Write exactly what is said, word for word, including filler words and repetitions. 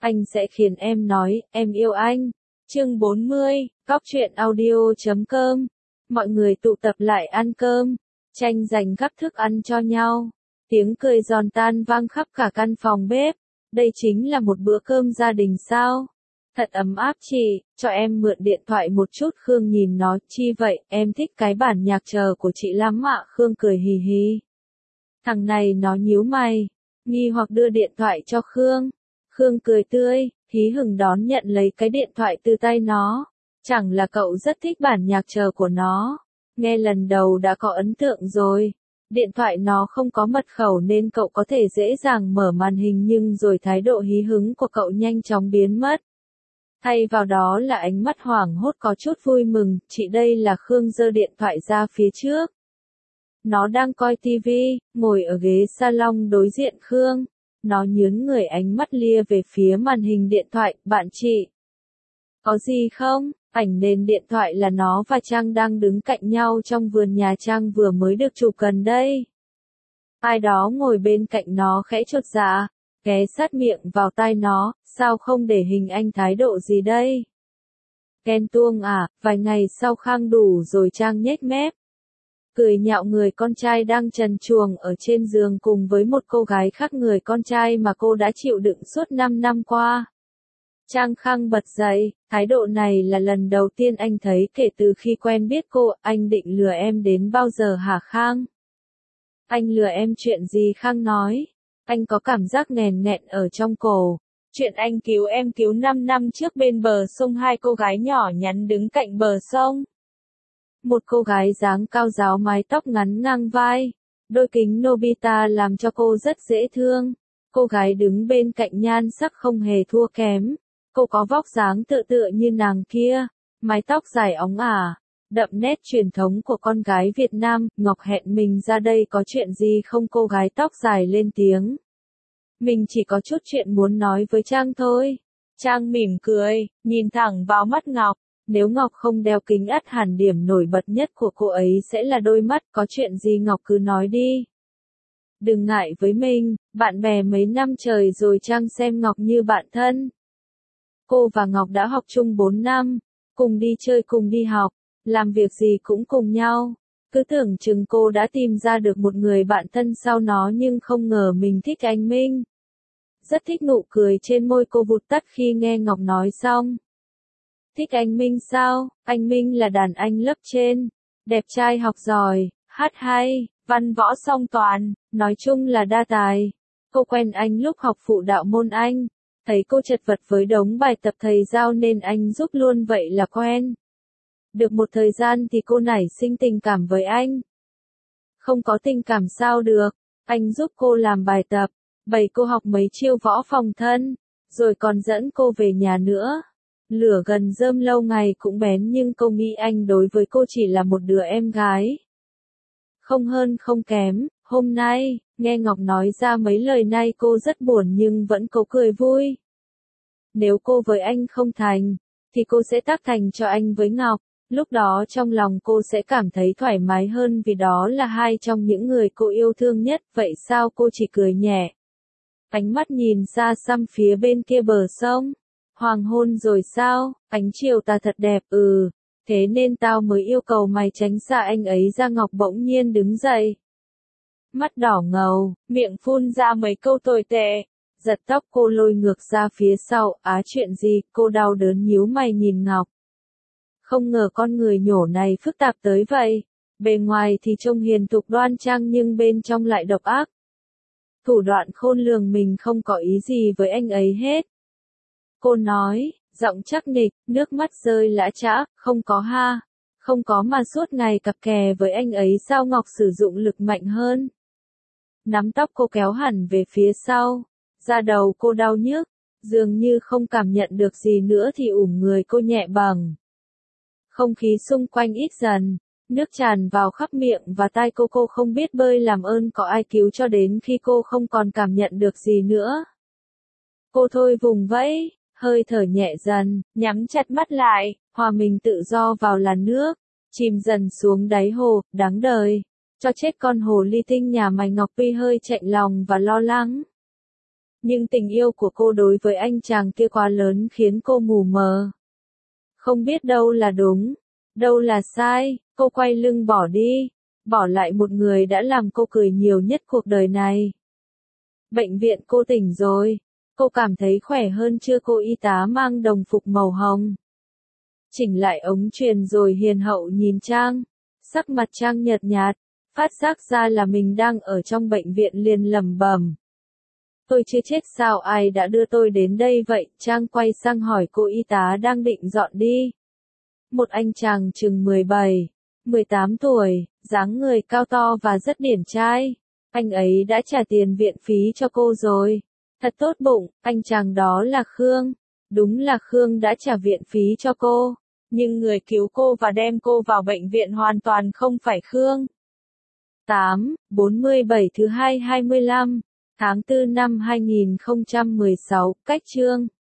Anh sẽ khiến em nói, em yêu anh. Chương bốn mươi, Cóc truyện audio chấm com. Mọi người tụ tập lại ăn cơm, tranh giành gắp thức ăn cho nhau. Tiếng cười giòn tan vang khắp cả căn phòng bếp. Đây chính là một bữa cơm gia đình sao? Thật ấm áp chị, cho em mượn điện thoại một chút. Khương nhìn nó, chi vậy, em thích cái bản nhạc chờ của chị lắm ạ. Khương cười hì hì. Thằng này nó nhíu mày, nghi hoặc đưa điện thoại cho Khương. Khương cười tươi, hí hửng đón nhận lấy cái điện thoại từ tay nó. Chẳng là cậu rất thích bản nhạc chờ của nó. Nghe lần đầu đã có ấn tượng rồi. Điện thoại nó không có mật khẩu nên cậu có thể dễ dàng mở màn hình, nhưng rồi thái độ hí hứng của cậu nhanh chóng biến mất. Thay vào đó là ánh mắt hoảng hốt có chút vui mừng. Chị đây là Khương giơ điện thoại ra phía trước. Nó đang coi tivi, ngồi ở ghế salon đối diện Khương. Nó nhướng người, ánh mắt lia về phía màn hình điện thoại. Bạn chị. Có gì không? Ảnh nền điện thoại là nó và Trang đang đứng cạnh nhau trong vườn nhà Trang vừa mới được chụp gần đây. Ai đó ngồi bên cạnh nó khẽ chột dạ, ghé sát miệng vào tai nó, sao không để hình anh thái độ gì đây? Ghen tuông à? Vài ngày sau khang đủ rồi. Trang nhếch mép, cười nhạo người con trai đang trần truồng ở trên giường cùng với một cô gái khác, người con trai mà cô đã chịu đựng suốt năm năm qua. Trang Khang bật dậy, thái độ này là lần đầu tiên anh thấy kể từ khi quen biết cô. Anh định lừa em đến bao giờ hả Khang? Anh lừa em chuyện gì? Khang nói. Anh có cảm giác nghèn nghẹn ở trong cổ. Chuyện anh cứu em cứu năm năm trước bên bờ sông, hai cô gái nhỏ nhắn đứng cạnh bờ sông. Một cô gái dáng cao ráo, mái tóc ngắn ngang vai, đôi kính Nobita làm cho cô rất dễ thương. Cô gái đứng bên cạnh nhan sắc không hề thua kém. Cô có vóc dáng tựa tựa như nàng kia, mái tóc dài óng ả, đậm nét truyền thống của con gái Việt Nam. Ngọc hẹn mình ra đây có chuyện gì không? Cô gái tóc dài lên tiếng. Mình chỉ có chút chuyện muốn nói với Trang thôi. Trang mỉm cười, nhìn thẳng vào mắt Ngọc. Nếu Ngọc không đeo kính, ắt hẳn điểm nổi bật nhất của cô ấy sẽ là đôi mắt. Có chuyện gì Ngọc cứ nói đi. Đừng ngại với mình, bạn bè mấy năm trời rồi. Trang xem Ngọc như bạn thân. Cô và Ngọc đã học chung bốn năm, cùng đi chơi, cùng đi học, làm việc gì cũng cùng nhau. Cứ tưởng chừng cô đã tìm ra được một người bạn thân sau nó, nhưng không ngờ mình thích anh Minh. Rất thích nụ cười trên môi cô vụt tắt khi nghe Ngọc nói xong. Thích anh Minh sao? Anh Minh là đàn anh lớp trên, đẹp trai, học giỏi, hát hay, văn võ song toàn, nói chung là đa tài. Cô quen anh lúc học phụ đạo môn Anh. Thấy cô chật vật với đống bài tập thầy giao nên anh giúp luôn, vậy là quen. Được một thời gian thì cô nảy sinh tình cảm với anh. Không có tình cảm sao được, anh giúp cô làm bài tập, bày cô học mấy chiêu võ phòng thân, rồi còn dẫn cô về nhà nữa. Lửa gần rơm lâu ngày cũng bén, nhưng cô nghĩ anh đối với cô chỉ là một đứa em gái. Không hơn không kém. Hôm nay, nghe Ngọc nói ra mấy lời này cô rất buồn nhưng vẫn cố cười vui. Nếu cô với anh không thành, thì cô sẽ tác thành cho anh với Ngọc. Lúc đó trong lòng cô sẽ cảm thấy thoải mái hơn, vì đó là hai trong những người cô yêu thương nhất. Vậy sao? Cô chỉ cười nhẹ. Ánh mắt nhìn xa xăm phía bên kia bờ sông. Hoàng hôn rồi sao? Ánh chiều tà thật đẹp. Ừ, thế nên tao mới yêu cầu mày tránh xa anh ấy ra. Ngọc bỗng nhiên đứng dậy. Mắt đỏ ngầu, miệng phun ra mấy câu tồi tệ. Giật tóc cô lôi ngược ra phía sau. Á, chuyện gì? Cô đau đớn nhíu mày nhìn Ngọc. Không ngờ con người nhổ này phức tạp tới vậy. Bề ngoài thì trông hiền thục đoan trang nhưng bên trong lại độc ác. Thủ đoạn khôn lường, mình không có ý gì với anh ấy hết. Cô nói, giọng chắc nịch, nước mắt rơi lã chã. Không có ha. Không có mà suốt ngày cặp kè với anh ấy sao? Ngọc sử dụng lực mạnh hơn. Nắm tóc cô kéo hẳn về phía sau. Da đầu cô đau nhức. Dường như không cảm nhận được gì nữa thì ủm người cô nhẹ bầng. Không khí xung quanh ít dần. Nước tràn vào khắp miệng và tai cô. Cô không biết bơi, làm ơn có ai cứu cho đến khi cô không còn cảm nhận được gì nữa. Cô thôi vùng vẫy, hơi thở nhẹ dần, nhắm chặt mắt lại, hòa mình tự do vào làn nước, chìm dần xuống đáy hồ. Đáng đời. Cho chết con hồ ly tinh nhà mày. Ngọc Pi hơi chạnh lòng và lo lắng. Nhưng tình yêu của cô đối với anh chàng kia quá lớn khiến cô mù mờ. Không biết đâu là đúng, đâu là sai, cô quay lưng bỏ đi, bỏ lại một người đã làm cô cười nhiều nhất cuộc đời này. Bệnh viện cô tỉnh rồi, cô cảm thấy khỏe hơn chưa? Cô y tá mang đồng phục màu hồng. Chỉnh lại ống truyền rồi hiền hậu nhìn Trang, sắc mặt Trang nhợt nhạt, phát giác ra là mình đang ở trong bệnh viện liền lẩm bẩm. Tôi chưa chết sao, ai đã đưa tôi đến đây vậy? Trang quay sang hỏi cô y tá đang định dọn đi. Một anh chàng chừng mười bảy, mười tám tuổi, dáng người cao to và rất điển trai. Anh ấy đã trả tiền viện phí cho cô rồi. Thật tốt bụng, anh chàng đó là Khương. Đúng là Khương đã trả viện phí cho cô. Nhưng người cứu cô và đem cô vào bệnh viện hoàn toàn không phải Khương. tám, bốn mươi bảy thứ hai hai mươi lăm, tháng tư năm hai nghìn không trăm mười sáu, cách chương.